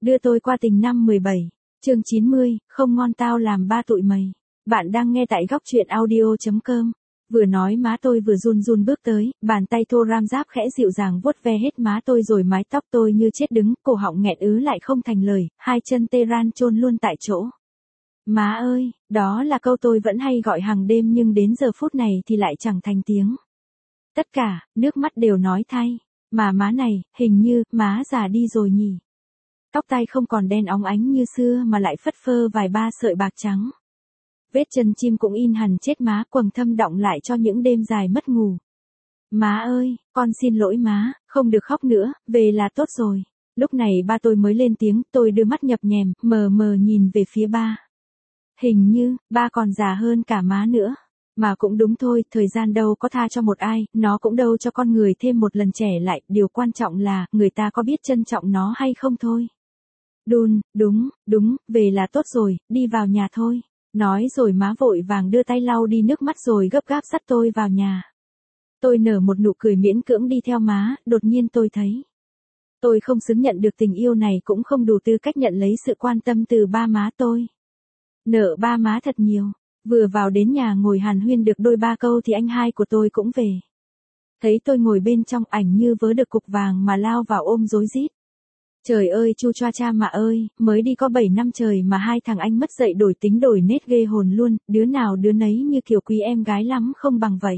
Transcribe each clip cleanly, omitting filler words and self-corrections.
Đưa tôi qua tình năm 17, chương 90, không ngon tao làm ba tụi mày. Bạn đang nghe tại góc truyện audio.com. Vừa nói má tôi vừa run run bước tới, bàn tay thô ram giáp khẽ dịu dàng vuốt ve hết má tôi rồi mái tóc tôi như chết đứng, cổ họng nghẹn ứ lại không thành lời, hai chân tê ran chôn luôn tại chỗ. Má ơi, đó là câu tôi vẫn hay gọi hàng đêm nhưng đến giờ phút này thì lại chẳng thành tiếng. Tất cả, nước mắt đều nói thay, mà má này, hình như, má già đi rồi nhỉ. Tóc tai không còn đen óng ánh như xưa mà lại phất phơ vài ba sợi bạc trắng. Vết chân chim cũng in hằn chết má quầng thâm đọng lại cho những đêm dài mất ngủ. Má ơi, con xin lỗi má, không được khóc nữa, về là tốt rồi. Lúc này ba tôi mới lên tiếng, tôi đưa mắt nhập nhèm, mờ mờ nhìn về phía ba. Hình như, ba còn già hơn cả má nữa. Mà cũng đúng thôi, thời gian đâu có tha cho một ai, nó cũng đâu cho con người thêm một lần trẻ lại, điều quan trọng là, người ta có biết trân trọng nó hay không thôi. Đúng, về là tốt rồi, đi vào nhà thôi. Nói rồi má vội vàng đưa tay lau đi nước mắt rồi gấp gáp dắt tôi vào nhà. Tôi nở một nụ cười miễn cưỡng đi theo má, đột nhiên tôi thấy. Tôi không xứng nhận được tình yêu này cũng không đủ tư cách nhận lấy sự quan tâm từ ba má tôi. Nợ ba má thật nhiều. Vừa vào đến nhà ngồi hàn huyên được đôi ba câu thì anh hai của tôi cũng về. Thấy tôi ngồi bên trong ảnh như vớ được cục vàng mà lao vào ôm rối rít. Trời ơi chu choa cha mạ ơi, mới đi có 7 năm trời mà hai thằng anh mất dạy đổi tính đổi nết ghê hồn luôn, đứa nào đứa nấy như kiểu quý em gái lắm không bằng vậy.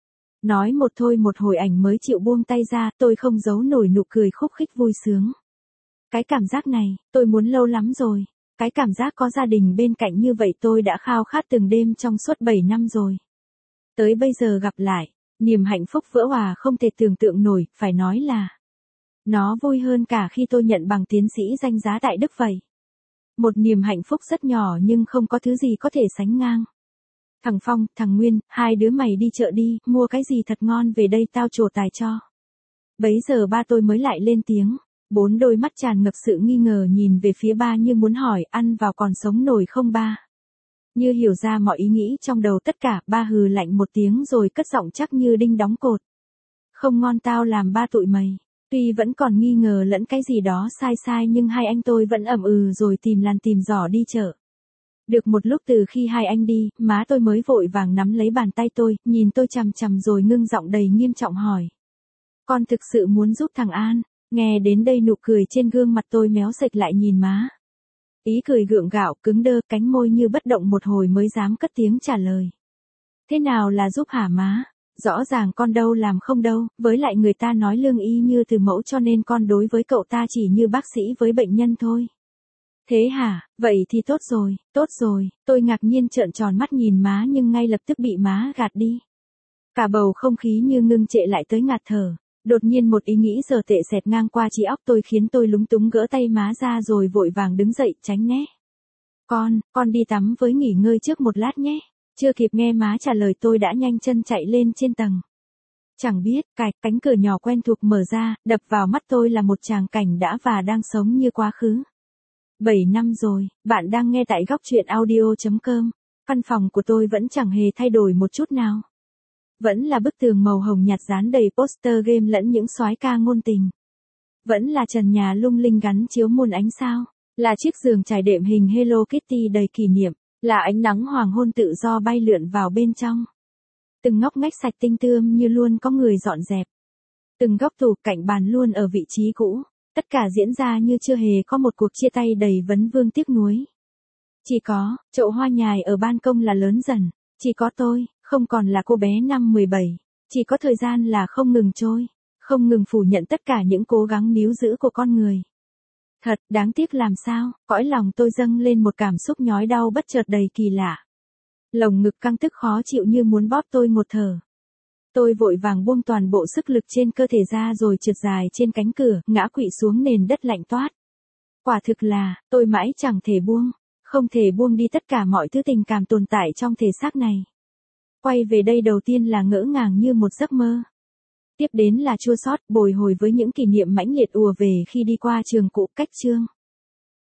Nói một thôi một hồi ảnh mới chịu buông tay ra, tôi không giấu nổi nụ cười khúc khích vui sướng. Cái cảm giác này, tôi muốn lâu lắm rồi. Cái cảm giác có gia đình bên cạnh như vậy tôi đã khao khát từng đêm trong suốt 7 năm rồi. Tới bây giờ gặp lại, niềm hạnh phúc vỡ òa không thể tưởng tượng nổi, phải nói là nó vui hơn cả khi tôi nhận bằng tiến sĩ danh giá tại Đức vậy. Một niềm hạnh phúc rất nhỏ nhưng không có thứ gì có thể sánh ngang. Thằng Phong, thằng Nguyên, hai đứa mày đi chợ đi, mua cái gì thật ngon về đây tao trổ tài cho. Bấy giờ ba tôi mới lại lên tiếng. Bốn đôi mắt tràn ngập sự nghi ngờ nhìn về phía ba như muốn hỏi ăn vào còn sống nổi không ba. Như hiểu ra mọi ý nghĩ trong đầu tất cả, ba hừ lạnh một tiếng rồi cất giọng chắc như đinh đóng cột. Không ngon tao làm ba tụi mày. Tuy vẫn còn nghi ngờ lẫn cái gì đó sai sai nhưng hai anh tôi vẫn ậm ừ rồi tìm làn tìm giỏ đi chợ. Được một lúc từ khi hai anh đi, má tôi mới vội vàng nắm lấy bàn tay tôi, nhìn tôi chằm chằm rồi ngưng giọng đầy nghiêm trọng hỏi. Con thực sự muốn giúp thằng An? Nghe đến đây nụ cười trên gương mặt tôi méo sệch lại nhìn má. Ý cười gượng gạo cứng đơ cánh môi như bất động một hồi mới dám cất tiếng trả lời. Thế nào là giúp hả má? Rõ ràng con đâu làm không đâu, với lại người ta nói lương y như từ mẫu cho nên con đối với cậu ta chỉ như bác sĩ với bệnh nhân thôi. Thế hả, vậy thì tốt rồi, tôi ngạc nhiên trợn tròn mắt nhìn má nhưng ngay lập tức bị má gạt đi. Cả bầu không khí như ngưng trệ lại tới ngạt thở. Đột nhiên một ý nghĩ dở tệ xẹt ngang qua trí óc tôi khiến tôi lúng túng gỡ tay má ra rồi vội vàng đứng dậy tránh né. Con đi tắm với nghỉ ngơi trước một lát nhé. Chưa kịp nghe má trả lời tôi đã nhanh chân chạy lên trên tầng. Chẳng biết, cánh cửa nhỏ quen thuộc mở ra, đập vào mắt tôi là một tràng cảnh đã và đang sống như quá khứ. 7 năm rồi, bạn đang nghe tại góc truyện audio.com. Căn phòng của tôi vẫn chẳng hề thay đổi một chút nào. Vẫn là bức tường màu hồng nhạt dán đầy poster game lẫn những soái ca ngôn tình. Vẫn là trần nhà lung linh gắn chiếu muôn ánh sao. Là chiếc giường trải đệm hình Hello Kitty đầy kỷ niệm. Là ánh nắng hoàng hôn tự do bay lượn vào bên trong. Từng ngóc ngách sạch tinh tươm như luôn có người dọn dẹp. Từng góc tủ cạnh bàn luôn ở vị trí cũ. Tất cả diễn ra như chưa hề có một cuộc chia tay đầy vấn vương tiếc nuối. Chỉ có, chậu hoa nhài ở ban công là lớn dần. Chỉ có tôi, không còn là cô bé năm 17. Chỉ có thời gian là không ngừng trôi. Không ngừng phủ nhận tất cả những cố gắng níu giữ của con người. Thật, đáng tiếc làm sao, cõi lòng tôi dâng lên một cảm xúc nhói đau bất chợt đầy kỳ lạ. Lồng ngực căng tức khó chịu như muốn bóp tôi một thở. Tôi vội vàng buông toàn bộ sức lực trên cơ thể ra rồi trượt dài trên cánh cửa, ngã quỵ xuống nền đất lạnh toát. Quả thực là, tôi mãi chẳng thể buông, không thể buông đi tất cả mọi thứ tình cảm tồn tại trong thể xác này. Quay về đây đầu tiên là ngỡ ngàng như một giấc mơ. Tiếp đến là chua xót, bồi hồi với những kỷ niệm mãnh liệt ùa về khi đi qua trường cũ cách chương.